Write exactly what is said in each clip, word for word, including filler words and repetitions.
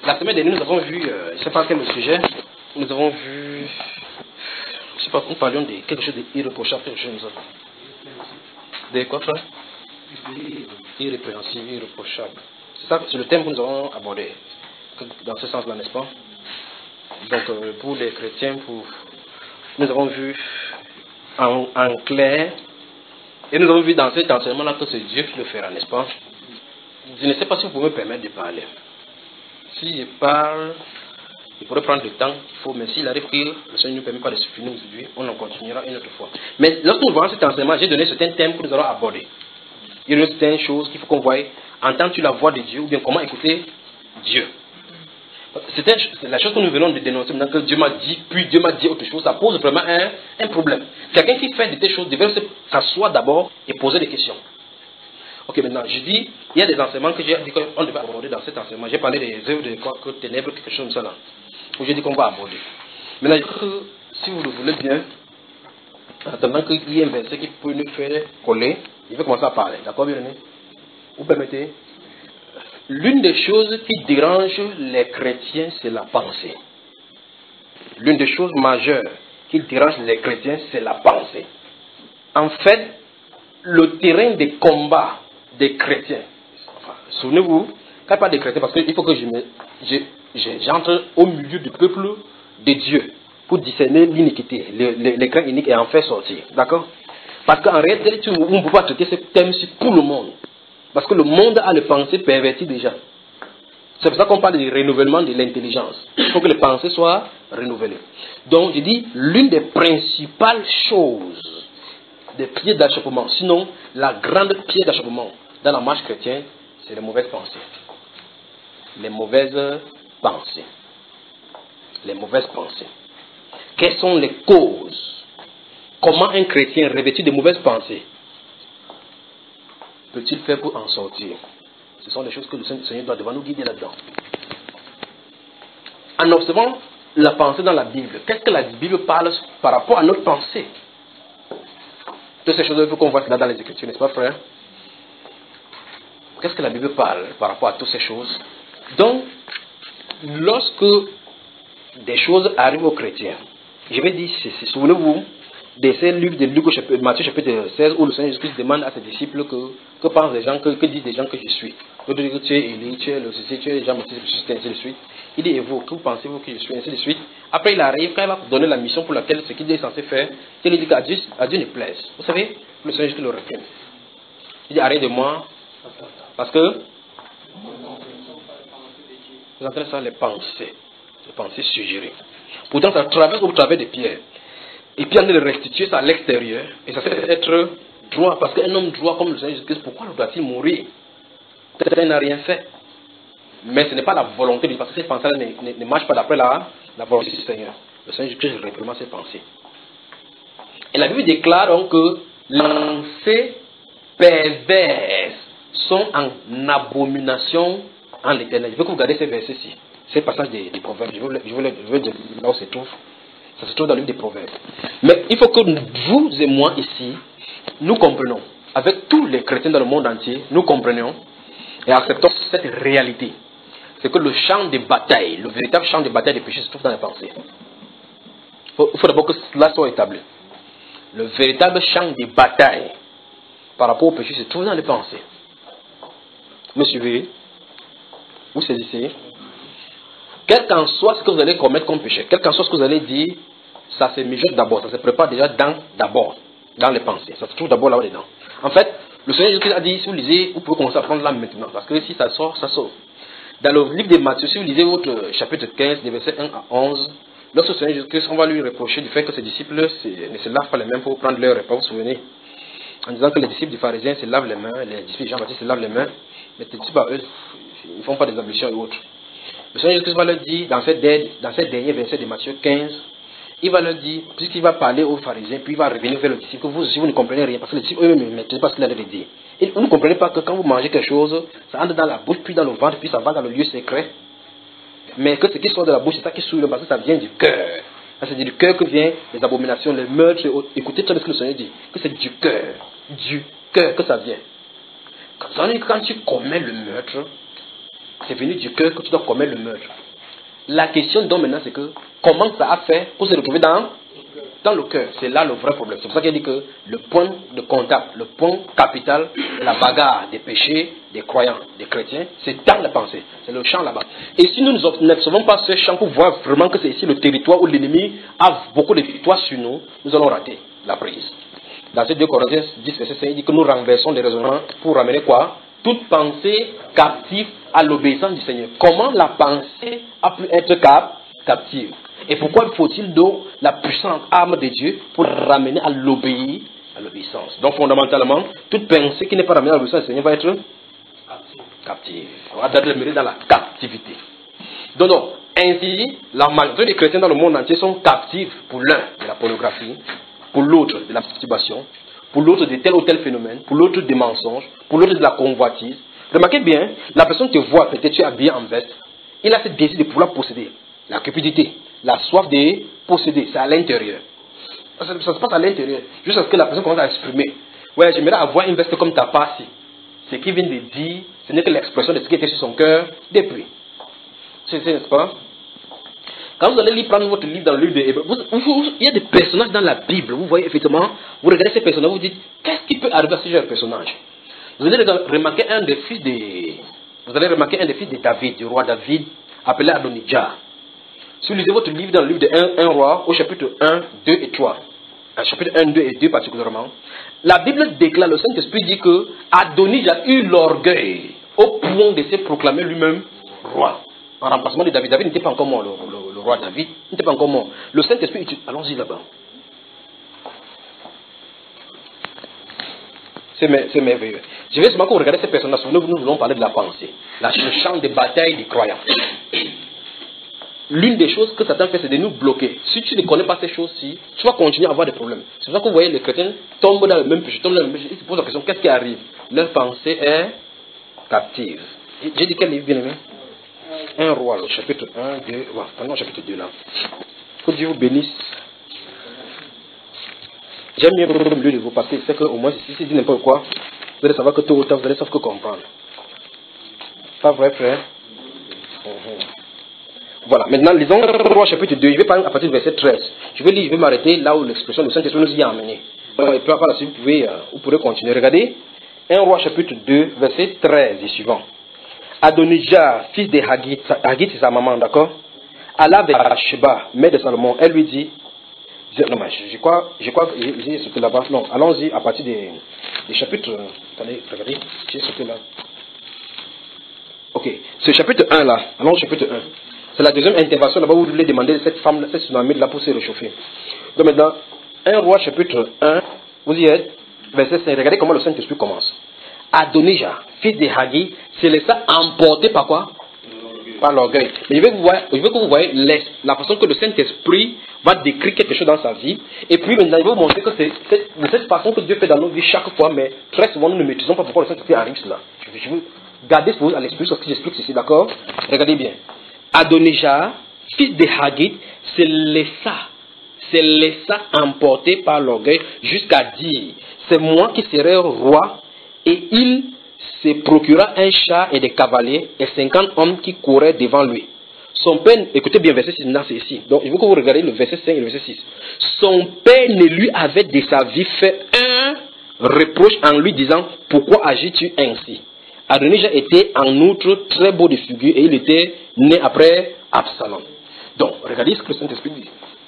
La semaine dernière, nous avons vu, euh, je ne sais pas quel est le sujet, nous avons vu, je ne sais pas, nous parlions de quelque chose d'irréprochable, quelque chose de quoi, frère? Irrépréhensible, irréprochable. C'est ça, c'est le thème que nous avons abordé, dans ce sens-là, n'est-ce pas? Donc, euh, pour les chrétiens, pour... nous avons vu en, en clair, et nous avons vu dans cet enseignement-là que c'est Dieu qui le fera, n'est-ce pas? Je ne sais pas si vous pouvez me permettre de parler. Si je parle, il pourrait prendre du temps qu'il faut, mais s'il arrive que le Seigneur ne nous permet pas de se finir aujourd'hui, on en continuera une autre fois. Mais lorsque nous voyons cet enseignement, j'ai donné certains thèmes que nous allons aborder. Il y a certaines choses qu'il faut qu'on voie. Entends-tu la voix de Dieu ou bien comment écouter Dieu? C'est la chose que nous venons de dénoncer maintenant, que Dieu m'a dit, puis Dieu m'a dit autre chose, ça pose vraiment un, un problème. Quelqu'un qui fait de telles choses devrait s'asseoir d'abord et poser des questions. Ok, maintenant, je dis, il y a des enseignements que j'ai dit qu'on devait aborder dans cet enseignement. J'ai parlé des œuvres de quoi, que ténèbres, quelque chose comme ça là, où j'ai dit qu'on va aborder. Maintenant, je crois que si vous le voulez bien, en attendant qu'il y ait un verset qui peut nous faire coller, je vais commencer à parler. D'accord, bien aimé? Vous permettez? L'une des choses qui dérange les chrétiens, c'est la pensée. L'une des choses majeures qui dérange les chrétiens, c'est la pensée. En fait, le terrain de combat des chrétiens, enfin, souvenez-vous, quand je parle des chrétiens, parce qu'il faut que je me, je, je, j'entre au milieu du peuple de Dieu pour discerner l'iniquité, le, le, les grains iniques et en faire sortir. D'accord? Parce qu'en réalité, on ne peut pas traiter ce thème-ci pour le monde. Parce que le monde a les pensées perverties déjà. C'est pour ça qu'on parle du renouvellement de l'intelligence. Il faut que les pensées soient renouvelées. Donc, je dis, l'une des principales choses des pieds d'achoppement, sinon la grande pied d'achoppement dans la marche chrétienne, c'est les mauvaises pensées. Les mauvaises pensées. Les mauvaises pensées. Quelles sont les causes? Comment un chrétien revêtu de mauvaises pensées peut-il faire pour en sortir? Ce sont des choses que le Seigneur doit devoir nous guider là-dedans. En observant la pensée dans la Bible, qu'est-ce que la Bible parle par rapport à notre pensée? Toutes ces choses, il faut qu'on voit cela dans les Écritures, n'est-ce pas, frère? Qu'est-ce que la Bible parle par rapport à toutes ces choses? Donc, lorsque des choses arrivent aux chrétiens, je vais dire ceci, souvenez-vous de ces livres de Luc, Matthieu chapitre seize, où le Seigneur Jésus-Christ demande à ses disciples que, que pensent les gens, que, que disent les gens que je suis. D'autres disent que tu es Élie, tu es le ceci, tu es Jean-Baptiste, ainsi de suite. Il dit, et vous, que vous pensez-vous que je suis, ainsi de suite. Après, il arrive, quand il va donner la mission pour laquelle ce qu'il est censé faire, il dit qu'à Dieu, à Dieu ne plaise. Vous savez, le Seigneur Jésus le reprenne. Il dit, arrête de moi, parce que vous entendez ça, les pensées, les pensées suggérées. Pourtant, ça traverse au travers des pierres. Et puis on de le restituer ça à l'extérieur. Et ça fait être droit. Parce qu'un homme droit comme le Seigneur Jésus-Christ, pourquoi doit-il mourir? Peut-être qu'il n'a rien fait. Mais ce n'est pas la volonté de Dieu. Parce que ces pensées-là ne, ne, ne marchent pas d'après la, la volonté du Seigneur. Le Seigneur Jésus-Christ réprimande ses pensées. Et la Bible déclare donc que les pensées perverses sont en abomination en l'éternel. Je veux que vous regardez ces versets-ci. Ces passages des, des proverbes. Je veux, je veux, je veux dire là où se trouve. Ça se trouve dans le livre des Proverbes. Mais il faut que vous et moi ici, nous comprenions, avec tous les chrétiens dans le monde entier, nous comprenions et acceptons cette réalité. C'est que le champ de bataille, le véritable champ de bataille des péchés se trouve dans les pensées. Il faut, faut d'abord que cela soit établi. Le véritable champ de bataille par rapport au péché se trouve dans les pensées. Vous me suivez? Vous saisissez? Quel qu'en soit ce que vous allez commettre comme péché, quel qu'en soit ce que vous allez dire, ça se mijote d'abord, ça se prépare déjà dans, d'abord, dans les pensées. Ça se trouve d'abord là-dedans. En fait, le Seigneur Jésus-Christ a dit, si vous lisez, vous pouvez commencer à prendre là maintenant, parce que si ça sort, ça sort. Dans le livre de Matthieu, si vous lisez votre chapitre quinze, des versets un à onze, lorsque le Seigneur Jésus-Christ, on va lui reprocher du fait que ses disciples ne se lavent pas les mains pour prendre leur repas, vous vous souvenez, en disant que les disciples du pharisien se lavent les mains, les disciples de Jean-Baptiste se lavent les mains, mais les disciples, eux, ils ne font pas des ablutions et autres. Le Seigneur Jésus-Christ va leur dire, dans ces derniers versets de Matthieu quinze, il va leur dire, puisqu'il va parler aux pharisiens, puis il va revenir vers les disciples, que vous aussi vous ne comprenez rien, parce que les disciples eux-mêmes ne maîtrisent pas ce qu'il a de dire. Et vous ne comprenez pas que quand vous mangez quelque chose, ça entre dans la bouche, puis dans le ventre, puis ça va dans le lieu secret. Mais que ce qui sort de la bouche, c'est ça qui souille, parce que ça vient du cœur. C'est du cœur que viennent les abominations, les meurtres. Écoutez très bien ce que le Seigneur dit, que c'est du cœur, du cœur que ça vient. Quand tu commets le meurtre, c'est venu du cœur que tu dois commettre le meurtre. La question donc maintenant c'est que comment ça a fait pour se retrouver dans, dans le cœur. C'est là le vrai problème. C'est pour ça qu'il dit que le point de contact, le point capital de la bagarre des péchés, des croyants, des chrétiens, c'est dans la pensée. C'est le champ là-bas. Et si nous n'observons pas ce champ pour voir vraiment que c'est ici le territoire où l'ennemi a beaucoup de victoires sur nous, nous allons rater la prise. Dans ces deux Corinthiens dix, verset cinq, il dit que nous renversons les raisonnements pour ramener quoi? Toute pensée captive à l'obéissance du Seigneur. Comment la pensée a pu être cap captive? Et pourquoi faut-il donc la puissante arme de Dieu pour ramener à l'obéir, à l'obéissance? Donc fondamentalement, toute pensée qui n'est pas ramenée à l'obéissance du Seigneur va être captive. On va demeurer dans la captivité. Donc, donc ainsi, la majorité des chrétiens dans le monde entier sont captifs pour l'un de la pornographie, pour l'autre de la masturbation, pour l'autre de tel ou tel phénomène, pour l'autre des mensonges, pour l'autre de la convoitise. Remarquez bien, la personne te voit, peut-être tu es habillé en veste, il a ce désir de pouvoir posséder. La cupidité, la soif de posséder, c'est à l'intérieur. Ça, ça se passe à l'intérieur, jusqu'à ce que la personne commence à exprimer. Ouais, j'aimerais avoir une veste comme ta passe. Ce qu'il vient de dire, ce n'est que l'expression de ce qui était sur son cœur depuis. C'est, n'est-ce pas? Quand vous allez lire, prendre votre livre dans le livre de Hébreux, il y a des personnages dans la Bible, vous voyez effectivement, vous regardez ces personnages, vous vous dites, qu'est-ce qui peut arriver à ce genre de personnage? Vous allez remarquer un des fils de, vous allez remarquer un des fils de David, du roi David, appelé Adonijah. Si vous lisez votre livre dans le livre de un roi, au chapitre un, deux et trois, à chapitre un, deux et deux particulièrement, la Bible déclare, le Saint-Esprit dit que Adonijah eut l'orgueil au point de se proclamer lui-même roi. En remplacement de David. David n'était pas encore mort, le, le, le roi David n'était pas encore mort. Le Saint-Esprit, allons-y là-bas. C'est merveilleux. Je vais seulement regarder ces personnages. Nous, nous voulons parler de la pensée. La, le champ de bataille des croyants. L'une des choses que Satan fait, c'est de nous bloquer. Si tu ne connais pas ces choses-ci, tu vas continuer à avoir des problèmes. C'est pour ça que vous voyez les chrétiens tombent dans le même péché, tombent dans le même péché. Ils se posent la question, qu'est-ce qui arrive? Leur pensée est captive. J'ai dit quel livre, bien aimé? Un roi, le chapitre un, deux, voilà, prenons le chapitre deux là. Que Dieu vous bénisse. J'aime bien le milieu de vous parce que c'est qu'au moins, si c'est dit n'importe quoi, vous allez savoir que tôt ou tard, vous allez savoir que comprendre. Pas vrai, frère? Mm-hmm. Voilà, maintenant, lisons le roi chapitre deux. Je vais parler à partir du verset treize. Je vais lire, je vais m'arrêter là où l'expression du Saint-Esprit nous y a amené. Et puis par la suite, vous pouvez, euh, vous pourrez continuer. Regardez, un roi chapitre deux, verset treize et suivant. Adonijah, fils de Hagit, Hagit c'est sa maman, d'accord, alla vers Sheba, mère de Salomon, elle lui dit, non mais je crois, je crois que j'ai sauté là-bas, non, allons-y à partir des, des chapitres, attendez, regardez, j'ai sauté là. Ok, ce chapitre un là, allons au chapitre un, c'est la deuxième intervention là-bas où vous voulez demander cette femme, cette tsunami là pour se réchauffer. Donc maintenant, un roi chapitre un, vous y êtes, verset cinq, regardez comment le Saint-Esprit commence. Adonijah, fils de Hagit, se laissa emporter par quoi? Par l'orgueil. Mais je veux, vous voyez, je veux que vous voyez la façon que le Saint-Esprit va décrire quelque chose dans sa vie. Et puis maintenant, il va vous montrer que c'est de cette façon que Dieu fait dans nos vies chaque fois, mais très souvent nous ne maîtrisons pas pourquoi le Saint-Esprit arrive cela. Je, je veux garder ce à l'esprit sur ce que j'explique ici, d'accord? Regardez bien. Adonijah, fils de Hagit, se laissa, se laissa emporter par l'orgueil jusqu'à dire, c'est moi qui serai roi. Et il se procura un char et des cavaliers et cinquante hommes qui couraient devant lui. Son père, écoutez bien, verset six, c'est ici. Donc, il faut que vous regardiez le verset cinq et le verset six. Son père ne lui avait de sa vie fait un reproche en lui disant, pourquoi agis-tu ainsi? Adonijah était en outre très beau de figure et il était né après Absalom. Donc, regardez ce que le Saint-Esprit dit.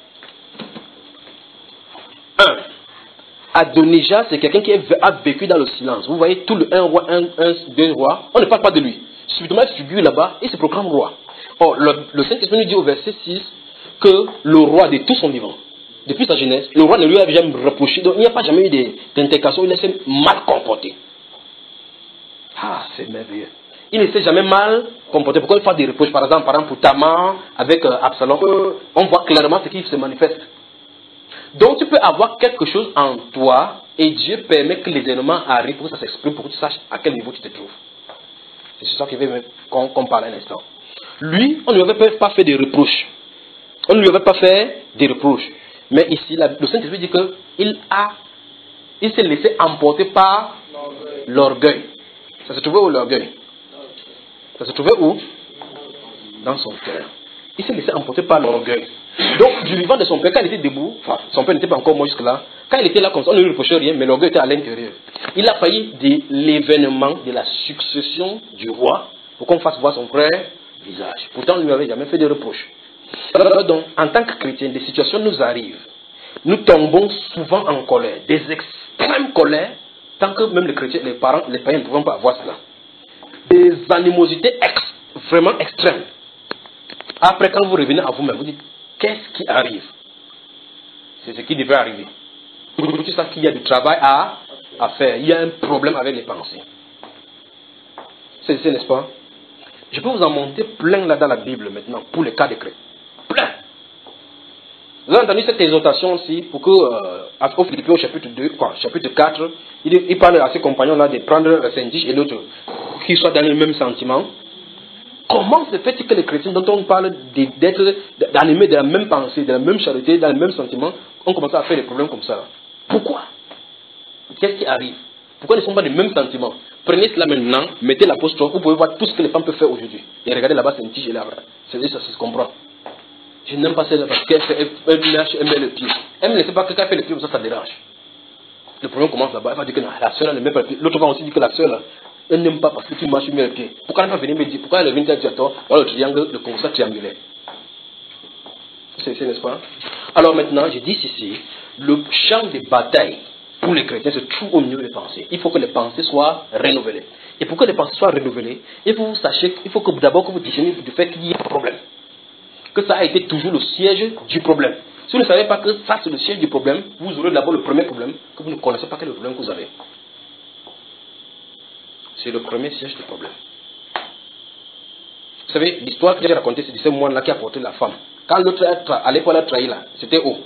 un. Adonijah, c'est quelqu'un qui a vécu dans le silence. Vous voyez, tout le un roi, un, un, deux rois, on ne parle pas de lui. Subitement, il figure là-bas et se proclame roi. Or, le, le Saint-Esprit nous dit au verset six que le roi de tout son vivant, depuis sa jeunesse, le roi ne lui a jamais reproché. Donc, il n'y a pas jamais eu d'intercation, il s'est mal comporté. Ah, c'est merveilleux. Il ne s'est jamais mal comporté. Pourquoi il fait des reproches? Par exemple, par exemple pour Tamar, avec euh, Absalom, on voit clairement ce qui se manifeste. Donc tu peux avoir quelque chose en toi et Dieu permet que les éléments arrivent pour que ça s'exprime, pour que tu saches à quel niveau tu te trouves. C'est sur ça qu'il veut qu'on qu'on parle un instant. Lui, on ne lui avait pas fait de reproches. On ne lui avait pas fait de reproches. Mais ici, la, le Saint-Esprit dit qu'il a, il s'est laissé emporter par l'orgueil. Ça se trouvait où l'orgueil? Ça se trouvait où? Dans son cœur. Il s'est laissé emporter par l'orgueil. Donc, du vivant de son père, quand il était debout, enfin, son père n'était pas encore mort jusque-là, quand il était là comme ça, on ne lui reprochait rien, mais l'orgueil était à l'intérieur. Il a failli de l'événement de la succession du roi pour qu'on fasse voir son vrai visage. Pourtant, on ne lui avait jamais fait de reproches. Alors, donc, en tant que chrétien, des situations nous arrivent. Nous tombons souvent en colère, des extrêmes colères, tant que même les chrétiens, les parents, les païens ne pouvons pas avoir cela. Des animosités ex, vraiment extrêmes. Après, quand vous revenez à vous-même, vous dites, qu'est-ce qui arrive? C'est ce qui devait arriver. Tu sais qu'il y a du travail à, à faire. Il y a un problème avec les pensées. C'est ça, n'est-ce pas? Je peux vous en monter plein là dans la Bible maintenant, pour les cas de chrétiens. Plein. Vous avez entendu cette exhortation aussi, pour que, euh, au Philippiens au chapitre deux, quoi, chapitre quatre, il, il parle à ses compagnons là de prendre un tige et l'autre, qu'ils soient dans le même sentiment. Comment se fait-il que les chrétiens dont on parle d'être, d'animer de la même pensée, de la même charité, dans le même sentiment, on commence à faire des problèmes comme ça? Pourquoi? Qu'est-ce qui arrive? Pourquoi ils ne sont pas des mêmes sentiments? Prenez cela maintenant, mettez l'apostrophe, vous pouvez voir tout ce que les femmes peuvent faire aujourd'hui. Et regardez là-bas, c'est une tige et là-bas. C'est ça, ça se comprend. Je n'aime pas celle-là parce qu'elle fait, elle, elle, elle met le pied. Elle ne sait pas que quand elle fait le pied, ça, ça dérange. Le problème commence là-bas. Elle va dire que non, la soeur ne met pas le pied. L'autre va aussi dire que la soeur là, elle n'aime pas parce que tu marches, tu mets le pied. Pourquoi elle ne va venir me dire? Pourquoi elle vient te dire à toi, voilà le triangle, le constat triangulaire? C'est, n'est-ce pas? Alors maintenant, je dis ceci, le champ de bataille pour les chrétiens se trouve au milieu des pensées. Il faut que les pensées soient renouvelées. Et pour que les pensées soient renouvelées, il faut que vous sachiez, il faut que d'abord que vous discerniez du fait qu'il y a un problème. Que ça a été toujours le siège du problème. Si vous ne savez pas que ça c'est le siège du problème, vous aurez d'abord le premier problème, que vous ne connaissez pas quel est le problème que vous avez. C'est le premier siège du problème. Vous savez, l'histoire que j'ai racontée, c'est de ce moine-là qui a porté la femme. Quand l'autre à l'époque a trahi là, c'était où?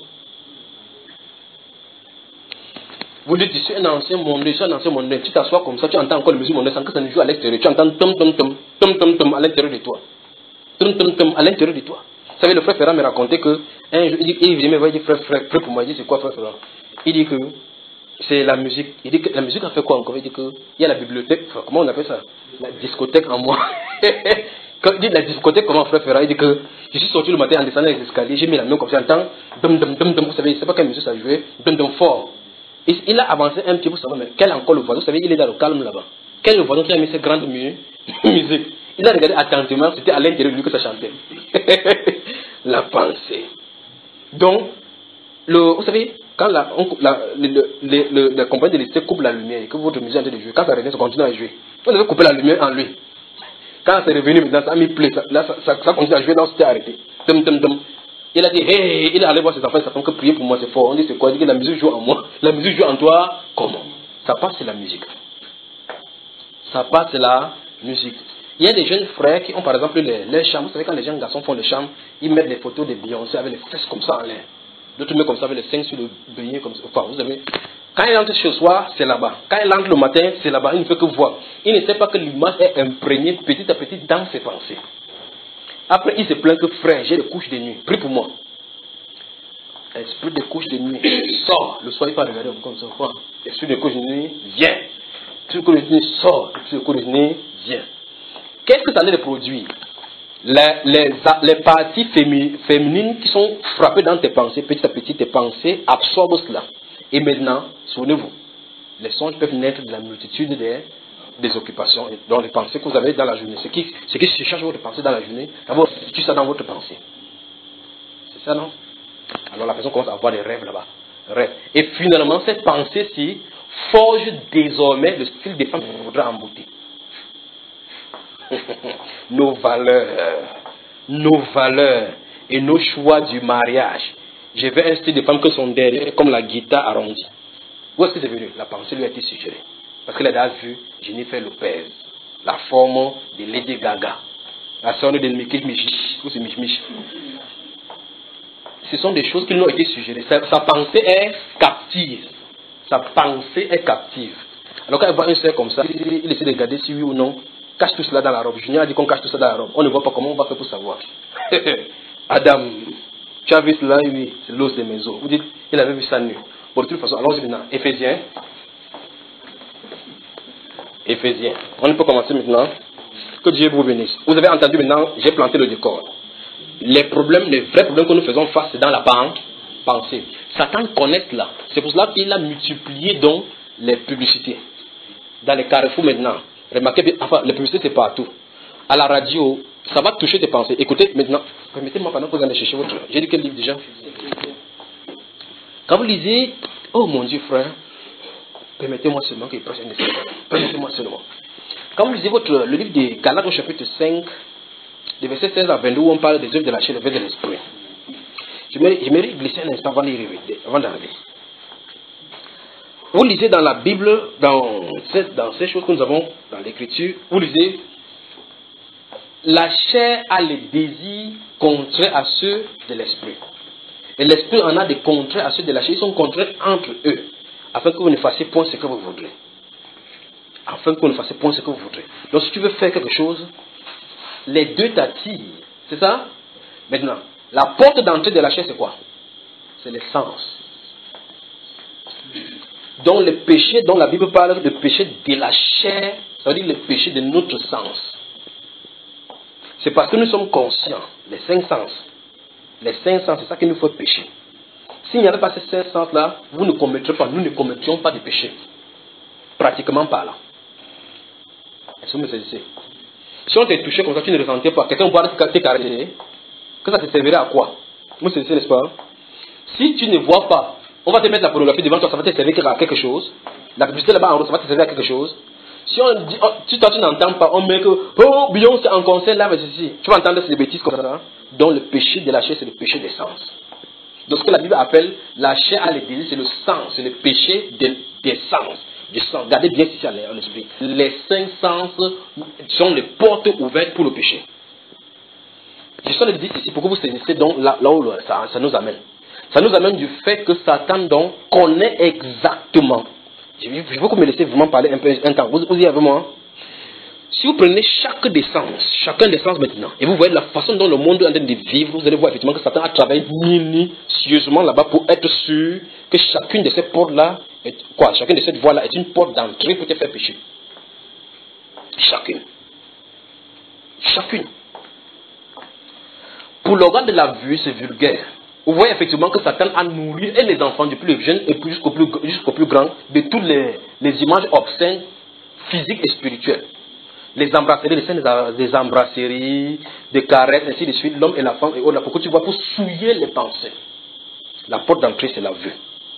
Vous dites, je suis un ancien monde, je suis un ancien monde. Tu t'assois comme ça, tu entends encore le musique mondaine sans que ça ne joue à l'extérieur. Tu entends tom tom tom, tom tom tom à l'intérieur de toi. Tom tom tom à l'intérieur de toi. Vous savez, le frère Ferrand me racontait que, un jour, il dit, il vient me dire, frère, frère, frère, pour moi, il dit, c'est quoi, frère Ferrand? Il dit que c'est la musique. Il dit que la musique a fait quoi encore? Il dit que il y a la bibliothèque, enfin, comment on appelle ça? La discothèque en moi. Quand il dit la discothèque, comment frère Ferrand? Il dit que je suis sorti le matin en descendant les escaliers, j'ai mis la main comme ça, j'entends, dum dum dum dum, vous savez, je ne sais pas quelle musique ça jouait, dum dum fort. Et il a avancé un petit peu, vous savez, mais quel encore le voisin? Vous savez, il est dans le calme là-bas. Quel est le voisin qui a mis cette grande musique? Il a regardé attentivement, c'était à l'intérieur de lui que ça chantait. La pensée. Donc, le, vous savez, quand la, on, la, le, le, le, le, la compagnie de l'électricité coupe la lumière et que votre musique est en train de jouer, quand ça revient, ça continue à jouer. Vous devez couper la lumière en lui. Quand c'est revenu maintenant, ça a mis play, ça, là, ça, ça, ça continue à jouer, là, c'était arrêté. Tum, tum, tum. Il a dit, hey, il est allé voir ses enfants, ça fait que prier pour moi, c'est fort. On dit, c'est quoi? Il dit que la musique joue en moi. La musique joue en toi. Comment? Ça passe, c'est la musique. Ça passe, c'est la musique. Il y a des jeunes frères qui ont par exemple les, les chambres. Vous savez, quand les jeunes garçons font les chambres, ils mettent des photos de Beyoncé avec les fesses comme ça en l'air. D'autres mettent comme ça avec les seins sur le beignet comme ça. Enfin, vous savez, quand il entre chez soi, c'est là-bas. Quand il entre le matin, c'est là-bas. Il ne fait que voir. Il ne sait pas que l'image est imprégnée petit à petit dans ses pensées. Après, il se plaint que frère, j'ai des couches de nuit. Prie pour moi. Esprit des couches de nuit, sors. Le soir, il va regarder comme ça. Esprit des couches de nuit, viens. Esprit des couches de nuit, sors. Esprit des couches de nuit, viens. Qu'est-ce que ça allait produire? Les, les, les parties fémi, féminines qui sont frappées dans tes pensées, petit à petit, tes pensées absorbent cela. Et maintenant, souvenez-vous, les songes peuvent naître de la multitude des, des occupations, dans les pensées que vous avez dans la journée. Ce qui, ce qui se charge votre pensée dans la journée, d'abord, situe ça dans votre pensée. C'est ça, non? Alors la personne commence à avoir des rêves là-bas. Rêves. Et finalement, cette pensée-ci forge désormais le style des femmes qu'il faudra embouter. Nos valeurs, nos valeurs et nos choix du mariage. J'ai vu un style de femme que son derrière comme la guitare arrondie. Où est-ce que c'est venu? La pensée lui a été suggérée. Parce qu'elle a vu Jennifer Lopez, la forme de Lady Gaga, la sœur de Mickey Mich, ou c'est Mich Mich. Ce sont des choses qui lui ont été suggérées. Sa, sa pensée est captive. Sa pensée est captive. Alors quand elle voit un sœur comme ça, il, il essaie de regarder si oui ou non. Cache tout cela dans la robe. Junior a dit qu'on cache tout ça dans la robe. On ne voit pas comment on va faire pour savoir. Adam, tu as vu cela? Oui, c'est l'os des mes os. Vous dites, il avait vu ça nu. Bon, de toute façon, allons-y maintenant. Éphésiens. Éphésiens. On peut commencer maintenant. Que Dieu vous bénisse. Vous avez entendu maintenant, j'ai planté le décor. Les problèmes, les vrais problèmes que nous faisons face, c'est dans la pensée. Satan connaît cela. C'est pour cela qu'il a multiplié donc les publicités. Dans les carrefours maintenant. Remarquez bien, enfin, les publicités c'est partout. À la radio, ça va toucher tes pensées. Écoutez maintenant, permettez-moi pendant que vous allez chercher votre... J'ai dit quel livre déjà? Quand vous lisez, oh mon Dieu frère, permettez-moi seulement qu'il presse un essai. Permettez-moi seulement. Quand vous lisez votre, le livre des Galates au chapitre cinq, des versets seize à vingt-deux, où on parle des œuvres de la chair, des œuvres de l'esprit. Je vais glisser un instant avant d'arriver. Vous lisez dans la Bible, dans, dans ces choses que nous avons dans l'écriture, vous lisez, la chair a les désirs contraires à ceux de l'esprit. Et l'esprit en a des contraires à ceux de la chair. Ils sont contraires entre eux, afin que vous ne fassiez point ce que vous voudrez. Afin que vous ne fassiez point ce que vous voudrez. Donc si tu veux faire quelque chose, les deux t'attirent. C'est ça? Maintenant, la porte d'entrée de la chair, c'est quoi? C'est les sens. Donc le péché dont la Bible parle, le péché de la chair, ça veut dire le péché de notre sens. C'est parce que nous sommes conscients, les cinq sens. Les cinq sens, c'est ça qui nous fait pécher. S'il n'y avait pas ces cinq sens-là, vous ne commettrez pas, nous ne commettrions pas de péché. Pratiquement pas là. Est-ce que vous me saisissez? Si on t'est touché comme ça, tu ne ressentais pas, quelqu'un va te caresser, que ça te servirait à quoi? Vous me saisissez, n'est-ce pas? Si tu ne vois pas, on va te mettre la pornographie devant toi, ça va te servir à quelque chose. La publicité là-bas en haut, ça va te servir à quelque chose. Si on dit, oh, si toi tu n'entends pas, on met que, oh, Beyoncé en concert là, mais ceci. Tu vas entendre ces bêtises comme ça. Donc le péché de la chair, c'est le péché des sens. Donc ce que la Bible appelle la chair à les désirs, c'est le sens, c'est le péché des, des sens. Du sens. Regardez bien si c'est à l'esprit. Les cinq sens sont les portes ouvertes pour le péché. Je suis en train de dire ici pour que vous saisissez donc là, là où ça, ça nous amène. Ça nous amène du fait que Satan donc connaît exactement. Je veux que vous me laissez vraiment parler un peu un temps. Vous, vous y avez moi. Si vous prenez chaque des sens, chacun des sens maintenant, et vous voyez la façon dont le monde est en train de vivre, vous allez voir effectivement que Satan a travaillé minutieusement là-bas pour être sûr que chacune de ces portes-là, est, quoi, chacune de ces voies-là est une porte d'entrée pour te faire pécher. Chacune. Chacune. Pour l'organe de la vue, c'est vulgaire. Vous voyez effectivement que Satan a nourri et les enfants du plus jeune et jusqu'au plus, jusqu'au plus grand de toutes les, les images obscènes, physiques et spirituelles. Les embrasseries, les scènes des embrasseries, des caresses, ainsi de suite, l'homme et la femme et autres, pour que tu vois, pour souiller les pensées. La porte d'entrée, c'est la vue.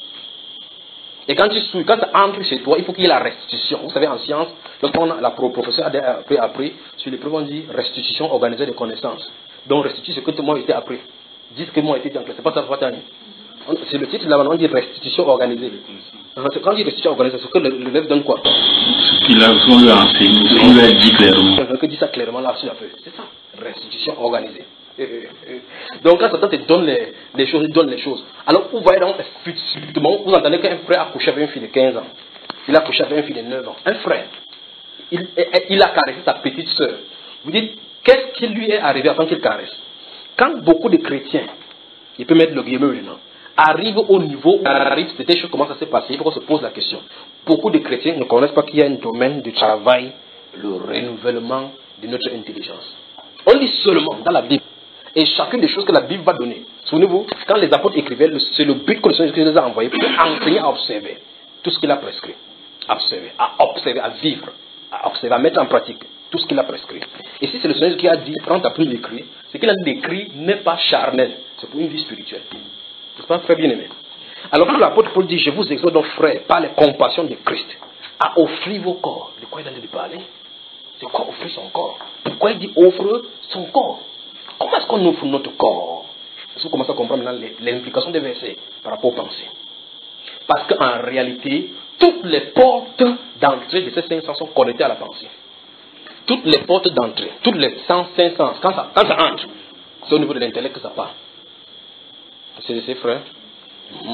Et quand tu souilles, quand tu entres chez toi, il faut qu'il y ait la restitution. Vous savez, en science, lorsqu'on a la professeur a appris, appris sur les preuves, on dit restitution organisée des connaissances. Donc, restitue ce que tout le monde a été appris. Dis ce que moi a été appris. C'est pas ça, c'est le titre là-bas, on dit restitution organisée. Quand on dit restitution organisée, c'est ce que l'élève donne quoi? Ce qu'il a, ce qu'on lui a enseigné, ce qu'on lui a dit clairement. Que dit ça clairement là sur la feuille. C'est ça, restitution organisée. Donc quand Satan te donne les, les choses, il donne les choses. Alors vous voyez donc, subitement, vous entendez qu'un frère a couché avec une fille de quinze ans. Il a couché avec une fille de neuf ans. Un frère. Il, il a caressé sa petite soeur. Vous dites, qu'est-ce qui lui est arrivé avant qu'il caresse? Quand beaucoup de chrétiens, il peut mettre le guillemot maintenant, arrivent au niveau où arrive, c'est des choses, comment ça s'est passé, il faut qu'on se pose la question. Beaucoup de chrétiens ne connaissent pas qu'il y a un domaine de travail, le renouvellement de notre intelligence. On lit seulement dans la Bible. Et chacune des choses que la Bible va donner. Souvenez-vous, quand les apôtres écrivaient, c'est le but que le Seigneur les a envoyés pour enseigner à observer tout ce qu'il a prescrit. À observer, à observer, à vivre, à observer, à mettre en pratique tout ce qu'il a prescrit. Et si c'est le Seigneur qui a dit, prends ta plume d'écrit, ce qu'il a décrit n'est pas charnel, c'est pour une vie spirituelle. C'est pas très bien aimé. Alors quand l'apôtre Paul dit, je vous exhorte donc frères, par les compassions de Christ, à offrir vos corps. De quoi il a dit de parler? C'est quoi offrir son corps? Pourquoi il dit offre son corps? Comment est-ce qu'on offre notre corps? Est-ce que vous commencez à comprendre maintenant l'implication des versets par rapport aux pensées? Parce qu'en réalité, toutes les portes d'entrée de ces cinq sens sont connectées à la pensée. Toutes les portes d'entrée, toutes les cinq sens, quand ça, quand ça entre, c'est au niveau de l'intellect que ça part. C'est de ses frères. Mmh.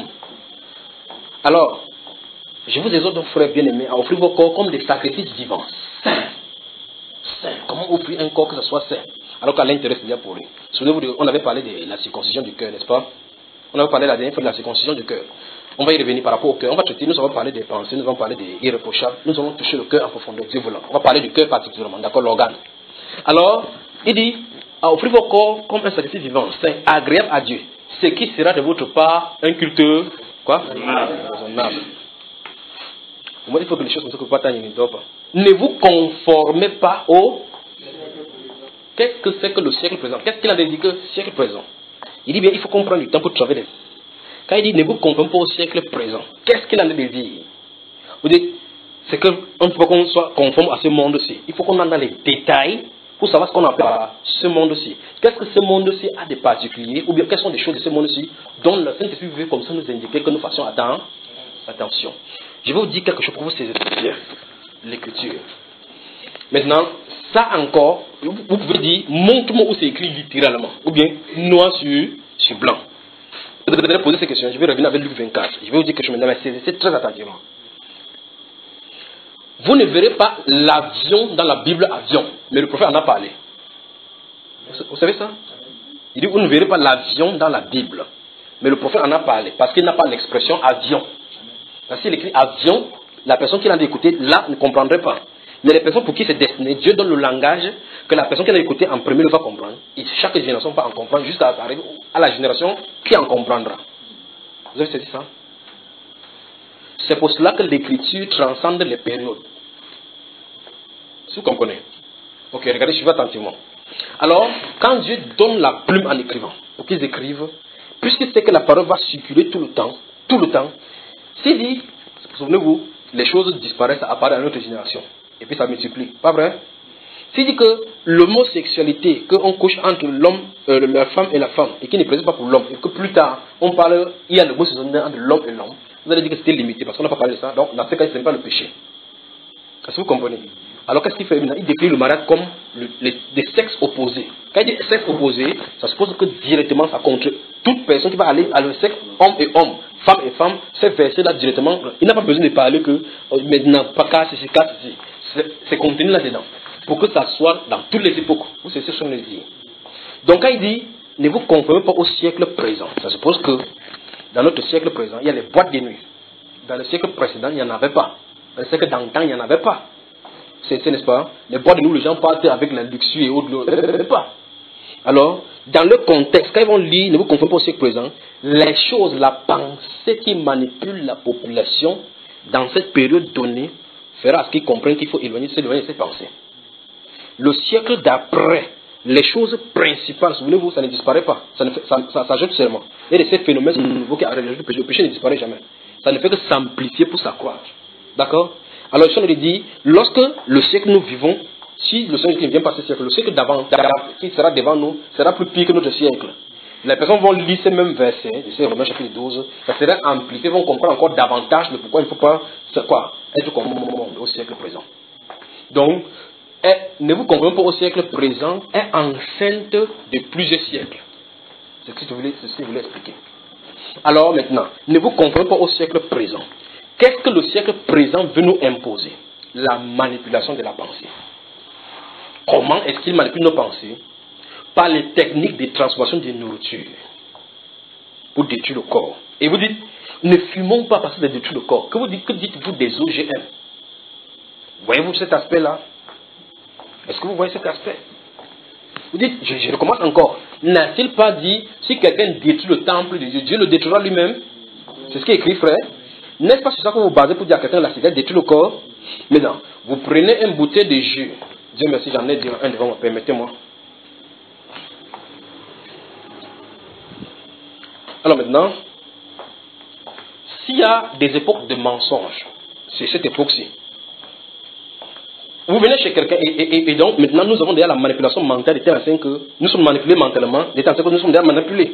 Alors, je vous exhorte donc, frères bien-aimés, à offrir vos corps comme des sacrifices vivants, saints. Saint. Comment offrir un corps que ce soit saint? Alors qu'à l'intérieur, c'est bien pour lui. Souvenez-vous, on avait parlé de la circoncision du cœur, n'est-ce pas? On avait parlé la dernière fois de la circoncision du cœur. On va y revenir par rapport au cœur. On va traiter, nous allons parler des pensées, nous allons parler des irréprochables. Nous allons toucher le cœur en profondeur, Dieu voulant. On va parler du cœur particulièrement, d'accord, l'organe. Alors, il dit, à offrir vos corps comme un sacrifice vivant, saint, agréable à Dieu, ce qui sera de votre part un culte, quoi? Raisonnable. Moi, il faut que les choses comme ça, que vous partagez, ne vous conformez pas au... Qu'est-ce que c'est que le siècle présent? Qu'est-ce qu'il a dit que siècle présent? Il dit bien, il faut comprendre du temps pour travailler. Quand il dit ne vous conformez pas au siècle présent, qu'est-ce qu'il a dit? Vous dites, c'est qu'on ne peut pas qu'on soit conforme à ce monde-ci. Il faut qu'on entre dans les détails pour savoir ce qu'on appelle ce monde-ci. Qu'est-ce que ce monde-ci a de particulier, ou bien quelles sont les choses de ce monde-ci dont le Saint-Esprit veut comme ça nous indiquer que nous fassions attention. Je vais vous dire quelque chose pour vous saisir bien l'écriture. Maintenant, ça encore, vous pouvez dire, montre-moi où c'est écrit littéralement, ou bien noir sur, sur blanc. Vous devez poser ces questions, je vais revenir avec Luc vingt-quatre. Je vais vous dire quelque chose maintenant, mais saisissez très attentivement. Vous ne verrez pas l'avion dans la Bible avion, mais le prophète en a parlé. Vous savez ça? Il dit, vous ne verrez pas l'avion dans la Bible, mais le prophète en a parlé, parce qu'il n'a pas l'expression avion. Parce qu'il écrit avion, la personne qui l'a écouté là ne comprendrait pas. Mais les personnes pour qui c'est destiné, Dieu donne le langage que la personne qui l'a écouté en premier va comprendre. Et chaque génération va en comprendre jusqu'à arriver à la génération qui en comprendra. Vous avez saisi ça? C'est pour cela que l'écriture transcende les périodes. Si vous comprenez. Ok, regardez, suivez attentivement. Alors, quand Dieu donne la plume en écrivant, pour qu'ils écrivent, puisque c'est que la parole va circuler tout le temps, tout le temps, s'il dit, souvenez-vous, les choses disparaissent, ça apparaît à notre génération. Et puis ça multiplie. Pas vrai? S'il dit que l'homosexualité, qu'on couche entre l'homme, euh, la femme et la femme, et qui ne présente pas pour l'homme, et que plus tard, on parle, il y a l'homosexualité entre l'homme et l'homme, vous allez dire que c'était limité, parce qu'on n'a pas parlé de ça. Donc, dans ce cas, ce n'est pas le péché. Est-ce que vous comprenez? Alors, qu'est-ce qu'il fait maintenant? Il décrit le mariage comme le, les, des sexes opposés. Quand il dit sexe opposé, ça suppose que directement, ça contre toute personne qui va aller à le sexe homme et homme, femme et femme, ces versets-là directement, il n'a pas besoin de parler que euh, maintenant, pas casse ici, casse ici. C'est contenu là-dedans. Pour que ça soit dans toutes les époques. Vous savez ce que je veux dire. Donc, quand il dit, ne vous conformez pas au siècle présent, ça suppose que dans notre siècle présent, il y a les boîtes de nuit. Dans le siècle précédent, il n'y en avait pas. Dans le siècle d'antan, il n'y en avait pas. C'est, n'est-ce pas? Les boîtes de nuit où les gens partent avec la luxure et autres, il n'y en avait pas. Alors, dans le contexte, quand ils vont lire, ne vous conformez pas au siècle présent, les choses, la pensée qui manipule la population dans cette période donnée fera à ce qu'ils comprennent qu'il faut éloigner, s'éloigner de ces pensées. Le siècle d'après, les choses principales, souvenez-vous, ça ne disparaît pas. Ça, ne fait, ça, ça s'ajoute seulement. Et de ces phénomènes nouveaux qui arrivent, le péché, le péché ne disparaît jamais. Ça ne fait que s'amplifier pour s'accroître. D'accord? Alors, je lui dis, lorsque le siècle nous vivons, si le siècle qui ne vient pas ce siècle, le siècle d'avant, qui sera devant nous, sera plus pire que notre siècle. Les personnes vont lire ces mêmes versets, ces Romains chapitre douze, ça sera amplifié, vont comprendre encore davantage de pourquoi il ne faut pas quoi, être comme au siècle présent. Donc, est, ne vous conformez pas au siècle présent, est enceinte de plusieurs siècles. C'est ce que je voulais, c'est ce que je voulais expliquer. Alors maintenant, ne vous conformez pas au siècle présent. Qu'est-ce que le siècle présent veut nous imposer? La manipulation de la pensée. Comment est-ce qu'il manipule nos pensées? Par les techniques de transformation de nourriture pour détruire le corps. Et vous dites, ne fumons pas parce que ça détruit le corps. Que vous dites, que dites-vous des O G M? Voyez-vous cet aspect-là? Est-ce que vous voyez cet aspect? Vous dites, je, je recommence encore. N'a-t-il pas dit, si quelqu'un détruit le temple de Dieu, Dieu le détruira lui-même? C'est ce qui est écrit, frère. N'est-ce pas sur ça que vous vous basez pour dire à quelqu'un la cigarette détruit le corps? Maintenant, vous prenez une bouteille de jus. Dieu merci, j'en ai un devant moi, permettez-moi. Alors maintenant, s'il y a des époques de mensonges, c'est cette époque-ci. Vous venez chez quelqu'un et, et, et donc maintenant nous avons déjà la manipulation mentale de telle façon que nous sommes manipulés mentalement, de telle façon que nous sommes déjà manipulés.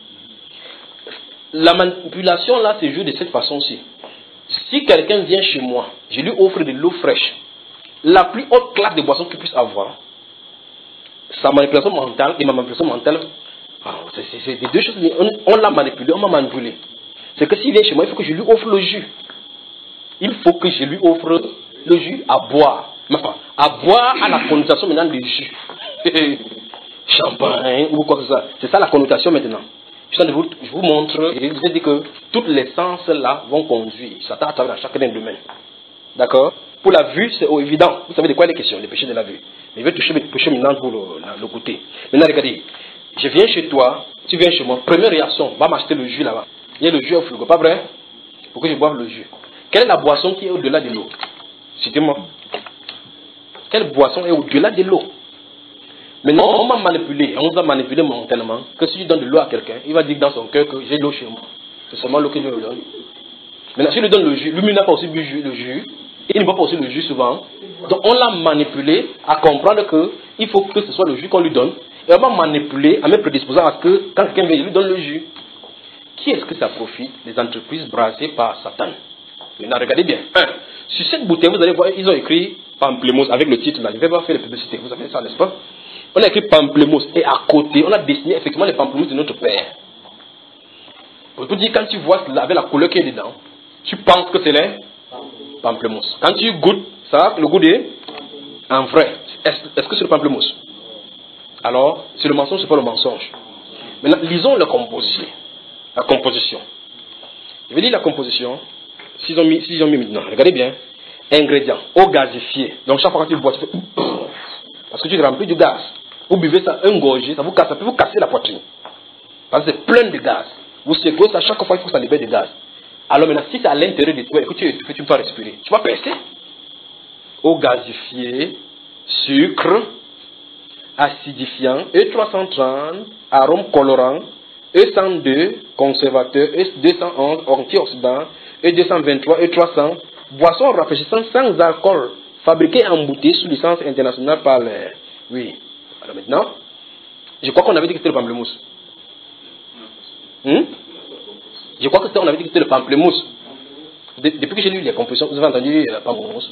La manipulation là se joue de cette façon-ci. Si quelqu'un vient chez moi, je lui offre de l'eau fraîche, la plus haute classe de boisson qu'il puisse avoir, sa manipulation mentale et ma manipulation mentale, c'est des deux choses, on, on l'a manipulé, on m'a manipulé. C'est que s'il vient chez moi, il faut que je lui offre le jus. Il faut que je lui offre le jus à boire. Enfin, à boire à la connotation maintenant du jus. Champagne ou quoi que ce soit. C'est ça la connotation maintenant. Je vous, je vous montre, et je dis que toutes les sens là vont conduire. Satan à travers chacun des domaines. D'accord? Pour la vue, c'est évident. Vous savez de quoi il est question, les péchés de la vue. Mais il veut toucher, toucher maintenant pour le, le goûter. Maintenant, regardez. Je viens chez toi, tu viens chez moi. Première réaction, va m'acheter le jus là-bas. Il y a le jus au frigo, pas vrai? Pour que je boive le jus. Quelle est la boisson qui est au-delà de l'eau? Citez-moi. Quelle boisson est au-delà de l'eau? Maintenant, on m'a manipulé, on nous a manipulé mentalement que si tu donnes de l'eau à quelqu'un, il va dire dans son cœur que j'ai de l'eau chez moi. C'est seulement l'eau que je lui donne. Maintenant, si je lui donne le jus, lui n'a pas aussi bu le jus, il ne boit pas aussi le jus souvent. Donc, on l'a manipulé à comprendre qu'il faut que ce soit le jus qu'on lui donne. Et on m'a manipulé à me prédisposer à que quand quelqu'un vient, je lui donne le jus. Qui est-ce que ça profite? Les entreprises brassées par Satan. Maintenant, regardez bien. Un, sur cette bouteille, vous allez voir, ils ont écrit Pamplemousse avec le titre là. Je ne vais pas faire la publicité. Vous savez ça, n'est-ce pas? On a écrit Pamplemousse et à côté, on a dessiné effectivement les pamplemousses de notre père. Pour te dire, quand tu vois avec la couleur qui est dedans, tu penses que c'est les pamplemousses. Quand tu goûtes, ça a le goût de en vrai. Est-ce est-ce que c'est le pamplemousse? Alors, c'est le mensonge, c'est pas le mensonge. Maintenant, lisons la composition. La composition. Je vais dire la composition. S'ils ont mis, s'ils ont mis maintenant, regardez bien. Ingrédients, eau gazifiée. Donc chaque fois que tu bois, tu fais parce que tu remplis du gaz. Vous buvez ça, un gorgée, ça vous casse, ça peut vous casser la poitrine. Parce que c'est plein de gaz. Vous secouez ça, chaque fois il faut que ça libère du gaz. Alors maintenant, si c'est à l'intérieur de toi, écoute, tu, tu ne peux pas respirer. Tu vas percer. Eau gazifiée, sucre, acidifiant, E trois cent trente, arôme colorant, E cent deux, conservateur, E deux cent onze, antioxydant, E deux cent vingt-trois, E trois cents, boisson rafraîchissante sans alcool, fabriquée en bouteille sous licence internationale par les... Oui. Alors maintenant, je crois qu'on avait dit que c'était le pamplemousse. Hmm? Je crois que c'était, on avait dit que c'était le pamplemousse. De, depuis que j'ai lu les compositions, vous avez entendu le pamplemousse.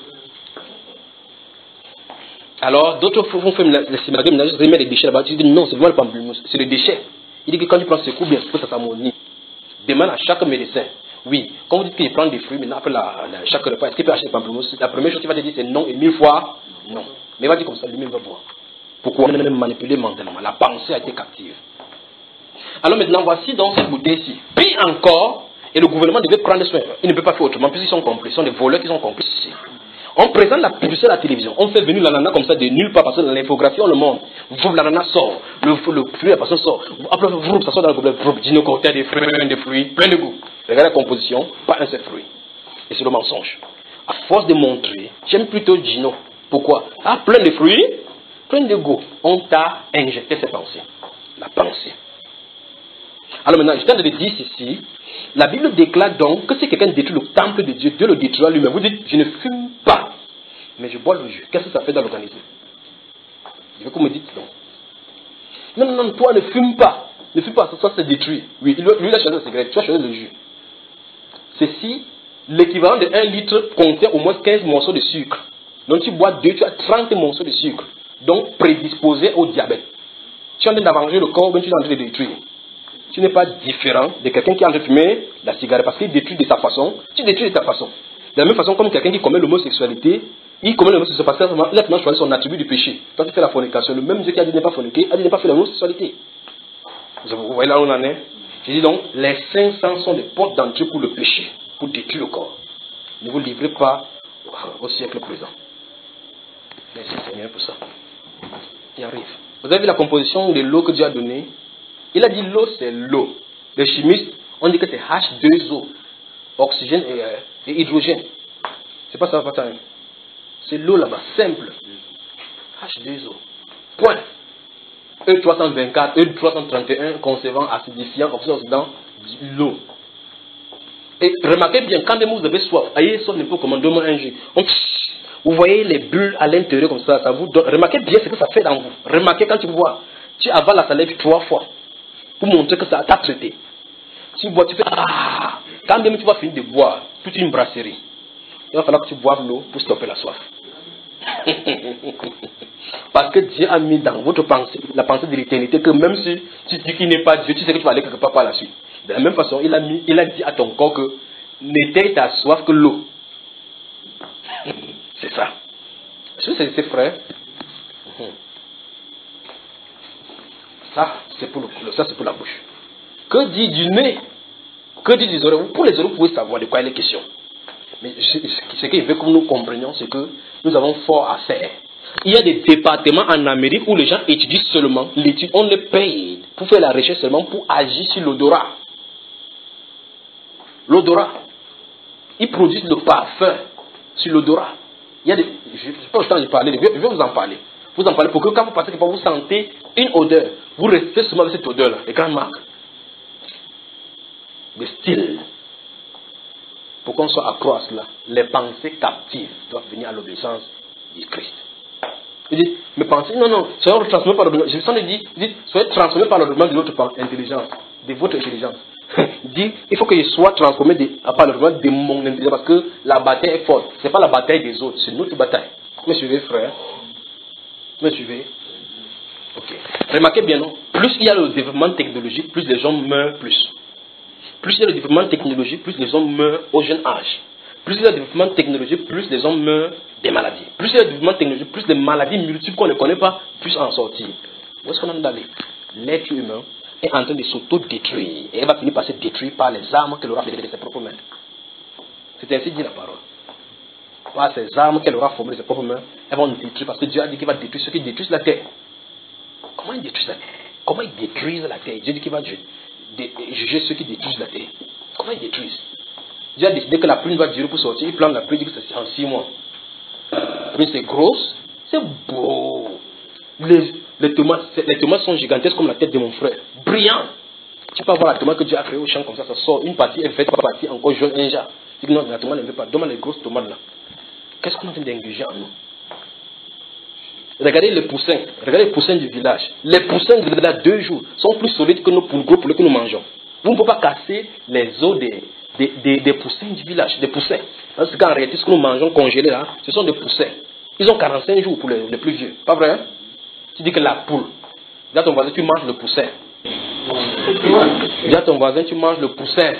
Alors, d'autres font faire les cimargues, ils remettent les déchets là-bas. Ils disent non, c'est vraiment le pamplemousse, c'est le déchet. Il dit que quand tu prends ce coup, bien, ça s'ammonie. Demande à chaque médecin. Oui, quand vous dites qu'il prend des fruits, maintenant après la, la, chaque repas, est-ce qu'il peut acheter le pamplemousse? La première chose qu'il va te dire, c'est non, et mille fois, non. Mais il va dire comme ça, lui-même va boire. Pourquoi? On est manipulé mentalement. La pensée a été captive. Alors maintenant, voici donc cette bouteille-ci. Puis encore, et le gouvernement devait prendre soin. Il ne peut pas faire autrement, puisqu'ils sont complices. Ce sont des voleurs qui sont complices. On présente la publicité à la télévision. On fait venir l'ananas comme ça de nulle part, parce que dans l'infographie, on le montre. Vous, l'ananas sort. Le, le fruit, la personne sort. Après, vous, ça sort dans le problème. Dino cocktail, des fruits, des fruits, plein de goût. Regardez la composition, pas un seul fruit. Et c'est le mensonge. À force de montrer, j'aime plutôt Gino. Pourquoi? Ah, plein de fruits, plein de goût. On t'a injecté ces pensées. La pensée. Alors maintenant, je tiens de le dire ici, la Bible déclare donc que si quelqu'un détruit le temple de Dieu, Dieu le détruira lui-même. Vous dites, je ne fume pas, mais je bois le jus. Qu'est-ce que ça fait dans l'organisme? Je veux que vous me dites non. Non, non, non, toi ne fume pas. Ne fume pas, ça, ça c'est détruit. Oui, lui, il a choisi la cigarette, tu as choisi le jus. C'est si l'équivalent de un litre contient au moins quinze morceaux de sucre. Donc tu bois deux, tu as trente morceaux de sucre. Donc prédisposé au diabète. Tu es en train d'avanger le corps, mais tu es en train de le détruire. Tu n'es pas différent de quelqu'un qui est en train de fumer la cigarette parce qu'il détruit de sa façon. Tu détruis de ta façon. De la même façon, comme quelqu'un qui commet l'homosexualité, il commet l'homosexualité parce qu'il a maintenant choisi son attribut du péché. Quand tu fais la fornication, le même Dieu qui a dit de ne pas forniquer, a dit de ne pas faire l'homosexualité. Vous voyez là où on en est? Je dis donc, les cinq cents sont des portes d'entrée pour le péché, pour détruire le corps. Ne vous livrez pas au siècle présent. Merci Seigneur pour ça. Il arrive. Vous avez vu la composition de l'eau que Dieu a donnée? Il a dit l'eau, c'est l'eau. Les chimistes, on dit que c'est H deux O. Oxygène et, euh, et hydrogène. C'est pas ça, pas ça. C'est l'eau là-bas, simple. H deux O. Point. E trois cent vingt-quatre, E trois cent trente et un, conservant, acidifiant, oxydant, l'eau. Et remarquez bien, quand vous avez soif, ayez soif, ne peut commander un jus. On, vous voyez les bulles à l'intérieur comme ça, ça vous donne. Remarquez bien ce que ça fait dans vous. Remarquez quand tu vois, tu avales la salive trois fois. Pour montrer que ça t'a traité. Tu bois, tu fais ah. Quand même tu vas finir de boire toute une brasserie, il va falloir que tu boives l'eau pour stopper la soif. Parce que Dieu a mis dans votre pensée, la pensée de l'éternité, que même si tu dis qu'il n'est pas Dieu, tu sais que tu vas aller quelque part par la suite. De la même façon, il a, mis, il a dit à ton corps que n'était ta soif que l'eau. C'est ça. Est-ce que c'est frère? Ça, c'est pour, le, ça, c'est pour la bouche. Que dit du nez? Que dit des oreilles? Pour les oreilles, vous pouvez savoir de quoi il est question. Mais ce qu'il veut que nous comprenions, c'est que nous avons fort à faire. Il y a des départements en Amérique où les gens étudient seulement, l'étude, on les paye pour faire la recherche seulement pour agir sur l'odorat. L'odorat. Ils produisent le parfum sur l'odorat. Il y a des. Je ne sais pas autant de parler, je vais, je vais vous en parler. Vous en parlez pour que quand vous passez quelque part, vous sentez une odeur. Vous restez seulement avec cette odeur-là, les grandes marques. Le style. Pour qu'on soit accro à cela, les pensées captives doivent venir à l'obéissance du Christ. Il dit, mes pensées, non, non, soyez transformés par le. Je sens de dire, il dit, soyez transformés par le de votre intelligence, de votre intelligence. Il dit, il faut que je sois transformé de, par le de mon intelligence, parce que la bataille est forte. Ce n'est pas la bataille des autres, c'est notre bataille. Vous me suivez, frère? Vous me suivez? Ok. Remarquez bien, non? Plus il y a le développement technologique, plus les gens meurent plus. Plus il y a le développement technologique, plus les hommes meurent au jeune âge. Plus il y a le développement technologique, plus les hommes meurent des maladies. Plus il y a le développement technologique, plus les maladies multiples qu'on ne connaît pas, plus en sortir. Où est-ce qu'on en est allé? L'être humain est en train de s'auto-détruire. Et elle va finir par se détruire par les armes qu'elle aura fait de ses propres mains. C'est ainsi dit la parole. Par ces armes qu'elle aura formées de ses propres mains, elles vont nous détruire. Parce que Dieu a dit qu'il va détruire ceux qui détruisent la terre. Comment ils détruisent la terre? Comment ils détruisent la terre? Dieu dit qu'il va juger ceux qui détruisent la terre. Comment ils détruisent? Dieu a décidé que la pluie doit durer pour sortir. Il plante la pluie, il dit que c'est en six mois. La pluie c'est grosse, c'est beau. Les, les, tomates, les tomates sont gigantesques comme la tête de mon frère. Brillant. Tu peux voir la tomate que Dieu a créée au champ comme ça, ça sort. Une partie est verte, une partie encore jaune, un genre. Tu dis non, la tomate ne veut pas. Donne-moi les grosses tomates là. Qu'est-ce qu'on est en train d'engager en nous? Regardez les poussins. Regardez les poussins du village. Les poussins de là, deux jours, sont plus solides que nos gros poulets que nous mangeons. Vous ne pouvez pas casser les os des, des, des, des poussins du village. Des poussins. Parce qu'en réalité, ce que nous mangeons congelé là, ce sont des poussins. Ils ont quarante-cinq jours pour les, les plus vieux. Pas vrai? Hein? Tu dis que la poule. Dis à ton voisin, tu manges le poussin. Dis à ton voisin, tu manges le poussin.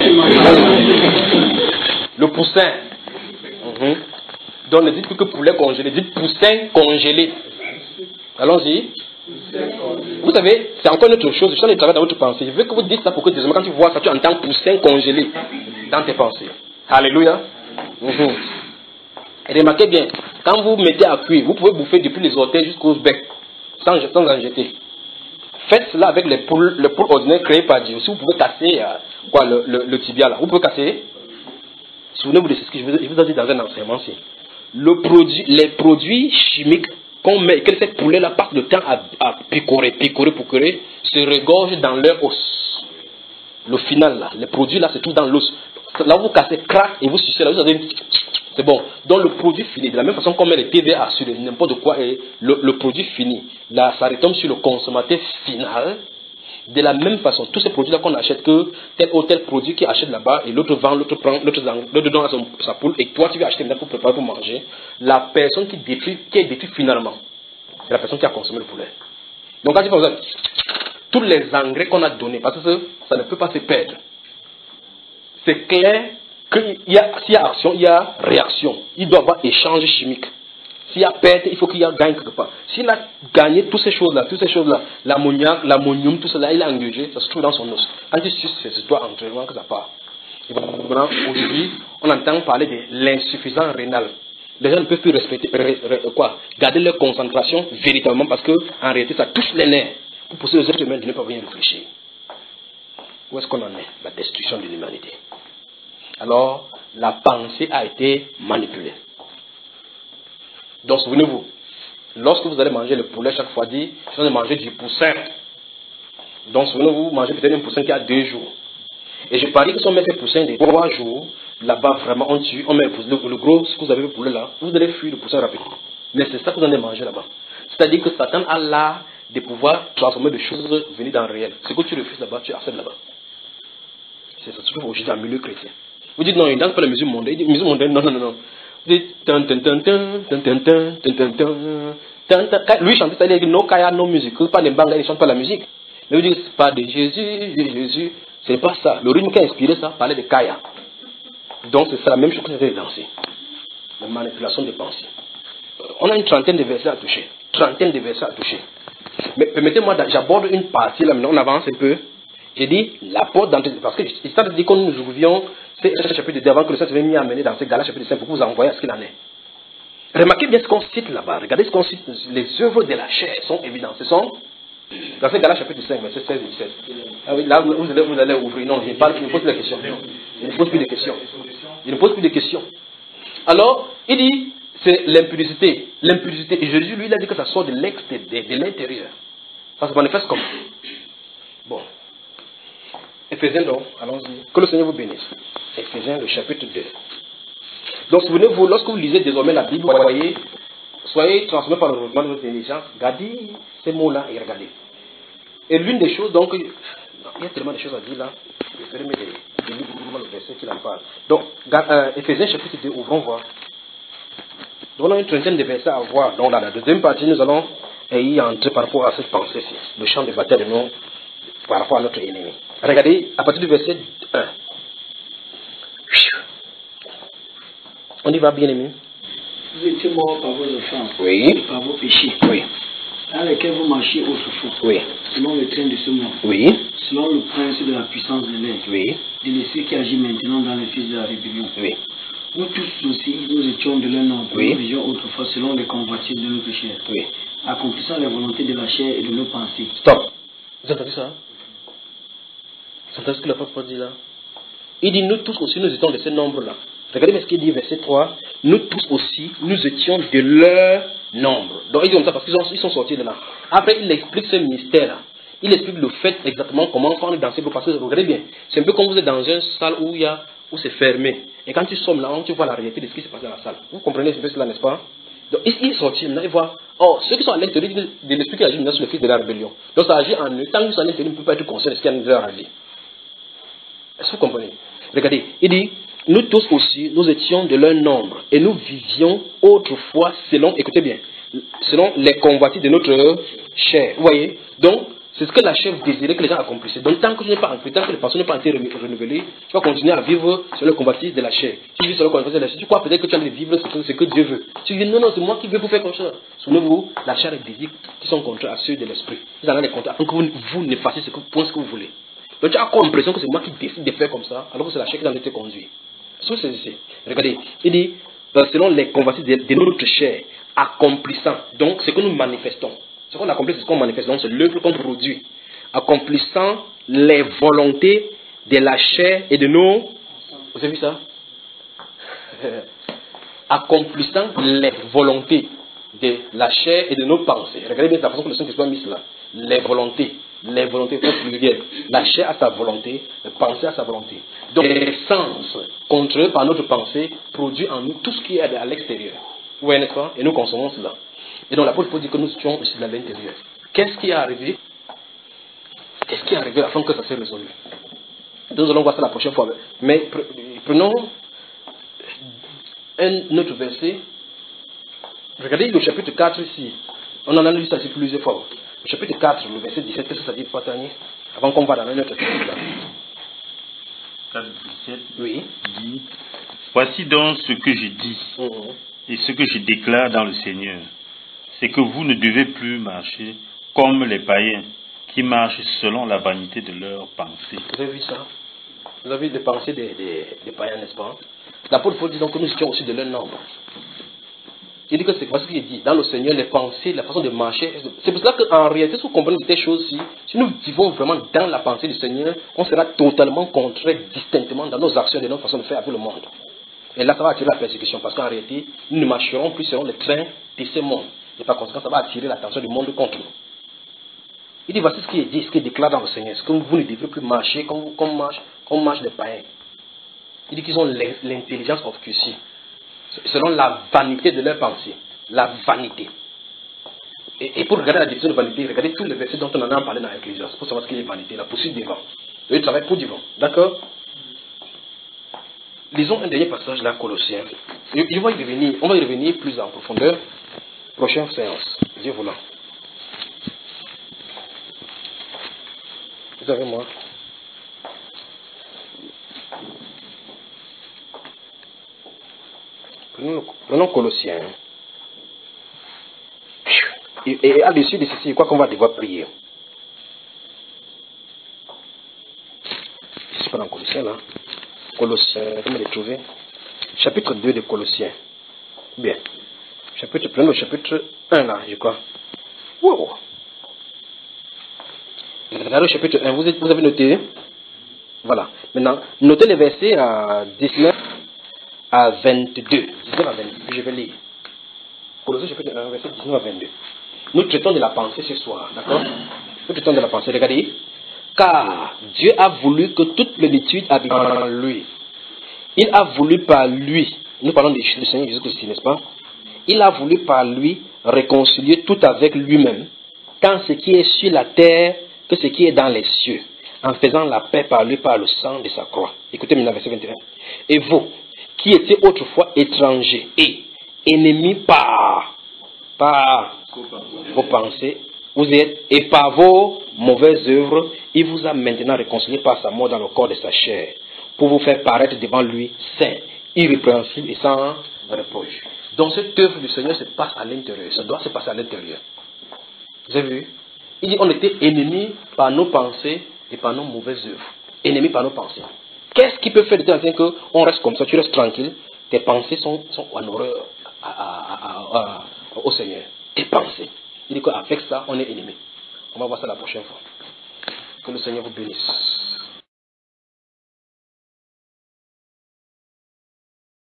Le poussin. Mm-hmm. Donc ne dites plus que poulet congelé, dites poussin congelé. Allons-y. Vous savez, c'est encore une autre chose. Je suis en train de travailler dans votre pensée. Je veux que vous dites ça pour que désormais, quand tu vois ça, tu entends poussin congelé dans tes pensées. Alléluia. Mm-hmm. Et remarquez bien, quand vous mettez à cuire, vous pouvez bouffer depuis les orteils jusqu'au bec, sans, sans en jeter. Faites cela avec les poules, les poules ordinaires créées par Dieu. Si vous pouvez casser euh, quoi, le, le, le tibia là, vous pouvez casser. Souvenez-vous de ce que je vous, je vous ai dit dans un enseignement aussi. Le produit, les produits chimiques qu'on met, que ces poulets-là passent le temps à, à picorer, picorer, picorer, se regorgent dans leur os. Le final, là, les produits là, c'est tout dans l'os. Là, vous cassez, crac, et vous sucez là, vous avez. C'est bon. Donc, le produit fini, de la même façon qu'on met les T V A sur n'importe quoi, et le, le produit fini, là, ça retombe sur le consommateur final. De la même façon, tous ces produits-là qu'on achète, que tel ou tel produit qui achète là-bas, et l'autre vend, l'autre prend, l'autre donne à son, sa poule, et toi tu vas acheter maintenant pour préparer pour manger, la personne qui détruit, qui est détruite finalement, c'est la personne qui a consommé le poulet. Donc quand tu fais ça, tous les engrais qu'on a donnés, parce que ça ne peut pas se perdre. C'est clair que s'il y a action, il y a réaction. Il doit y avoir échange chimique. S'il y a perte, il faut qu'il y ait gain quelque part. S'il a gagné toutes ces choses-là, toutes ces choses-là, l'ammoniac, l'ammonium, tout cela, il a engagé, ça se trouve dans son os. Quand tu suces, c'est toi entièrement que ça part. Aujourd'hui, on entend parler de l'insuffisance rénale. Les gens ne peuvent plus respecter, ré, ré, quoi, garder leur concentration véritablement parce que en réalité, ça touche les nerfs. Pour pousser les êtres humains de ne pas venir réfléchir. Où est-ce qu'on en est? La destruction de l'humanité. Alors, la pensée a été manipulée. Donc, souvenez-vous, lorsque vous allez manger le poulet, chaque fois dit, je suis en train de manger du poussin. Donc, souvenez-vous, vous mangez peut-être un poussin qui a deux jours. Et je parie que si on met ce poussin de trois jours, là-bas, vraiment, on tue, on met le, le, le gros, ce que vous avez le poulet là, vous allez fuir le poussin rapidement. Mais c'est ça que vous allez manger là-bas. C'est-à-dire que Satan a l'art de pouvoir transformer des choses venues dans le réel. Ce que tu refuses là-bas, tu acceptes là-bas. C'est ça, surtout aujourd'hui dans le milieu chrétien. Vous dites non, il ne danse pas la musique mondaine. Il dit musique mondaine, non, non, non, non. Vous dites tan tan tan tan tan tan tan tan tan tan. Lui chante ça, il dit no kaya, no musique. Pas de banga, il ne chante pas la musique. Mais vous dites pas de Jésus, Jésus. Ce n'est pas ça. Le rythme qui a inspiré ça parlait de kaya. Donc c'est ça la même chose que vous avez dansé. La manipulation des pensées. On a une trentaine de versets à toucher. Trentaine de versets à toucher. Mais permettez-moi, j'aborde une partie là maintenant, on avance un peu. Il dit la porte d'entrée, parce que ça veut dire que nous ouvrions, c'est un chapitre d'avant que le Seigneur s'est mis à mener dans ce Galates chapitre cinq pour vous envoyer à ce qu'il en est. Remarquez bien ce qu'on cite là-bas. Regardez ce qu'on cite. Les œuvres de la chair sont évidentes. Ce sont dans ce Galates chapitre cinq, verset seize et dix-sept. Ah oui, là, vous allez, vous allez ouvrir. Non, je ne parle, je ne pose plus de questions. Je ne pose plus de questions. Je ne pose plus de questions. Alors, il dit, c'est l'impudicité. L'impudicité. Et Jésus, lui, il a dit que ça sort de l'extérieur, de, de l'intérieur. Ça se manifeste comme. Bon. Éphésiens donc, allons-y. Que le Seigneur vous bénisse. Éphésiens, le chapitre deux. Donc, souvenez-vous, lorsque vous lisez désormais la Bible, vous voyez, soyez transformés par le renouvellement de votre intelligence, regardez ces mots-là et regardez. Et l'une des choses, donc, il y a tellement de choses à dire là, je ferai mes des livres le verset qui en parle. Donc, euh, Éphésiens chapitre deux, ouvrons voir. Donc, on a une trentaine de versets à voir. Donc, dans la deuxième partie, nous allons y entrer par rapport à cette pensée-ci, le champ de bataille de nous, par rapport à notre ennemi. Regardez, à partir du verset un. On y va, bien aimé. Vous étiez morts par vos offenses, oui, par vos péchés, oui, dans lesquels vous marchiez autrefois, oui, selon le train de ce monde, oui, selon le principe de la puissance de l'air, oui, de l'esprit qui agit maintenant dans le fils de la rébellion. oui. Nous tous aussi, nous étions de l'un autre, Oui. nous vivions autrefois selon les convoitises de notre chair, Oui. accomplissant les volontés de la chair et de nos pensées. Stop. Vous entendez ça? Vous entendez ce que le Papa dit là? Il dit, nous tous aussi, nous étions de ce nombre-là. Regardez bien ce qu'il dit, verset trois. Nous tous aussi, nous étions de leur nombre. Donc il dit comme ça parce qu'ils ils sont sortis de là. Après, il explique ce mystère-là. Il explique le fait exactement comment on est dans ces groupes. Parce que regardez bien, c'est un peu comme vous êtes dans une salle où il y a, où c'est fermé. Et quand tu sommes là, tu vois la réalité de ce qui se passe dans la salle. Vous comprenez un peu cela, n'est-ce pas? Donc il est sorti maintenant, il voit, oh, ceux qui sont à l'intérieur de l'esprit qui agit maintenant sur le fils de la rébellion. Donc ça agit en eux. Tant qu'ils sont à l'intérieur, ils ne peuvent pas être conscients de ce qu'il y a dans leur avis. Est-ce que vous comprenez? Regardez, il dit, nous tous aussi, nous étions de leur nombre et nous vivions autrefois selon, écoutez bien, selon les convoitises de notre chair. Vous voyez? Donc, c'est ce que la chair désirait que les gens accomplissent. Donc, tant que tu n'es pas entré, tant que les personnes n'ont pas été renouvelées, tu vas continuer à vivre selon les convoitises de la chair. Si tu vis selon les convoitises de la chair, tu crois peut-être que tu as de vivre ce que, ce que Dieu veut. Tu dis, non, non, c'est moi qui veux vous faire comme ça. Souvenez-vous, la chair et les désirs qui sont contraires à ceux de l'esprit. Ils en ont des contraires afin que vous, vous ne fassiez ce que, pour ce que vous voulez. Donc, tu as encore l'impression que c'est moi qui décide de faire comme ça, alors que c'est la chair qui en été conduit. C'est ce que c'est. Regardez, il dit, selon les convoitises de, de notre chair, accomplissant. Donc, ce que nous manifestons. Ce qu'on accomplit, c'est ce qu'on manifeste. Donc, c'est l'œuvre qu'on produit. Accomplissant les volontés de la chair et de nos... Vous avez vu ça? Accomplissant les volontés de la chair et de nos pensées. Regardez bien la façon que le Saint-Esprit a mis cela. Les volontés. Les volontés, c'est pluriel. La chair a sa volonté, la pensée a sa volonté. Donc, les sens, contrôlés par notre pensée, produit en nous tout ce qui est à l'extérieur. Vous voyez, n'est-ce pas? Et nous consommons cela. Et donc, l'apôtre Paul dit que nous étions aussi à l'intérieur. Qu'est-ce qui est arrivé? Qu'est-ce qui est arrivé afin que ça s'est résolu? Nous allons voir ça la prochaine fois. Mais prenons un autre verset. Regardez le chapitre quatre ici. On en a lu ça ici plusieurs fois. Le chapitre quatre, le verset dix-sept, qu'est-ce que ça dit, Fatani? Avant qu'on va dans un autre texte là. quatre, dix-sept Oui. Dit, voici donc ce que je dis Mmh. et ce que je déclare dans le Seigneur. C'est que vous ne devez plus marcher comme les païens qui marchent selon la vanité de leurs pensées. Vous avez vu ça? Vous avez vu les pensées des, des, des païens, n'est-ce pas? L'apôtre Paul dit donc que nous étions aussi de leur nombre. Il dit que c'est ce qu'il dit. Dans le Seigneur, les pensées, la façon de marcher. C'est pour cela qu'en réalité, si vous comprenez ces choses-ci, si nous vivons vraiment dans la pensée du Seigneur, on sera totalement contraint distinctement dans nos actions et dans notre façon de faire avec le monde. Et là, ça va attirer la persécution parce qu'en réalité, nous ne marcherons plus selon le train de ce monde. Et par conséquent, ça va attirer l'attention du monde contre nous. Il dit, voici ce qui est dit, ce qui est déclaré dans le Seigneur. C'est que vous ne devez plus marcher comme, comme, marche, comme marche les païens. Il dit qu'ils ont l'intelligence obscurcie. Selon la vanité de leur pensée. La vanité. Et, et pour regarder la définition de vanité, regardez tous les versets dont on en a parlé dans l'Ecclésiaste pour savoir ce qu'est vanité, la poursuite du vent. Le travail pour du vent. D'accord? Lisons un dernier passage là, Colossiens. Je, je vais y revenir, on va y revenir plus en profondeur. Prochaine séance. Dieu voulant. Vous avez moi? Prenons, prenons Colossiens. Et, et à l'issue de ceci, quoi qu'on va devoir prier. suis pas dans Colossiens là. Colossiens, comment les trouver? Chapitre deux de Colossiens. Bien. Chapitre, prenons le chapitre un là, je crois. Wow. Regardez le chapitre un, vous, êtes, vous avez noté? Voilà. Maintenant, notez les versets à dix-neuf à vingt-deux. dix-neuf à vingt-deux, puis je vais lire. Colossiens chapitre un, verset dix-neuf à vingt-deux. Nous traitons de la pensée ce soir, d'accord? Nous traitons de la pensée, regardez. Car Dieu a voulu que toute plénitude habite en lui. Il a voulu par lui, nous parlons du Seigneur Jésus-Christ, n'est-ce pas? Il a voulu par lui réconcilier tout avec lui-même, tant ce qui est sur la terre que ce qui est dans les cieux, en faisant la paix par lui par le sang de sa croix. Écoutez maintenant verset vingt et un. Et vous, qui étiez autrefois étrangers et ennemis par, par vos pensées, vous êtes, et par vos mauvaises œuvres, il vous a maintenant réconcilié par sa mort dans le corps de sa chair, pour vous faire paraître devant lui saint, irrépréhensible et sans reproche. Donc cette œuvre du Seigneur se passe à l'intérieur, ça doit se passer à l'intérieur. Vous avez vu? Il dit on était ennemis par nos pensées et par nos mauvaises œuvres. Ennemis par nos pensées. Qu'est-ce qui peut faire de temps en temps qu'on reste comme ça, tu restes tranquille, tes pensées sont, sont en horreur à, à, à, à, au Seigneur. Tes pensées. Il dit qu'avec ça, on est ennemis. On va voir ça la prochaine fois. Que le Seigneur vous bénisse.